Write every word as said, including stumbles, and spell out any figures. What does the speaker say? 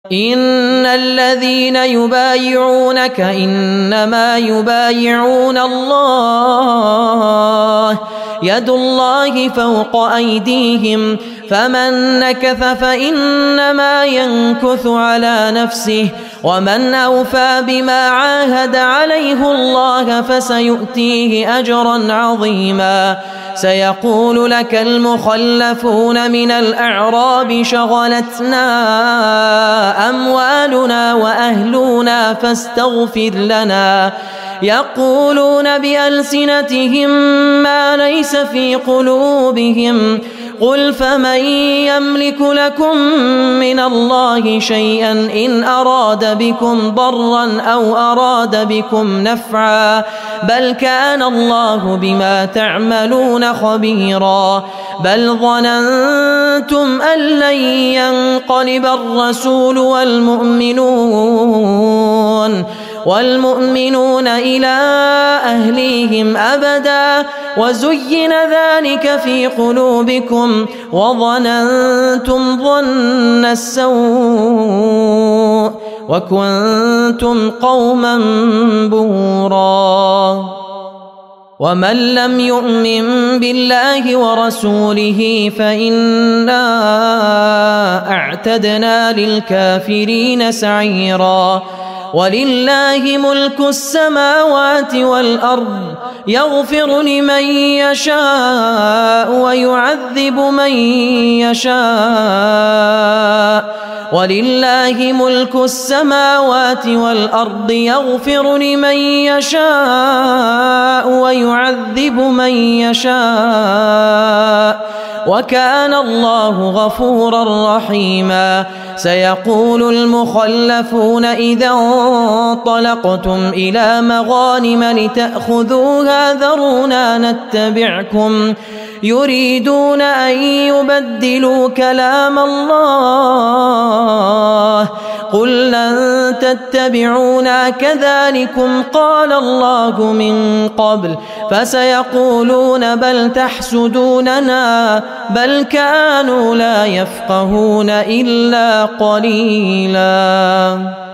إن الذين يبايعونك إنما يبايعون الله يد الله فوق أيديهم فمن نكث فإنما ينكث على نفسه ومن أوفى بما عاهد عليه الله فسيؤتيه أجرا عظيما. سيقول لك المخلفون من الأعراب شغلتنا أموالنا وأهلنا فاستغفر لنا يقولون بألسنتهم ما ليس في قلوبهم قل فمن يملك لكم من الله شيئا إن أراد بكم ضرا أو أراد بكم نفعا بل كان الله بما تعملون خبيرا. بل ظننتم أن لن ينقلب الرسول والمؤمنون والمؤمنون إلى أهليهم أبدا وزين ذلك في قلوبكم وظننتم ظن السوء وكنتم قوما بورا. ومن لم يؤمن بالله ورسوله فإنا أعتدنا للكافرين سعيرا. ولله ملك السماوات والأرض يغفر لمن يشاء ويعذب من يشاء ولله ملك السماوات والأرض يغفر لمن يشاء ويعذب من يشاء وكان الله غفورا رحيما. سيقول المخلفون إذا انطلقتم إلى مغانم لتأخذوها ذرونا نتبعكم يريدون أن يبدلوا كلام الله قل لن تتبعونا كذلكم قال الله من قبل فسيقولون بل تحسدوننا بل كانوا لا يفقهون إلا قليلا.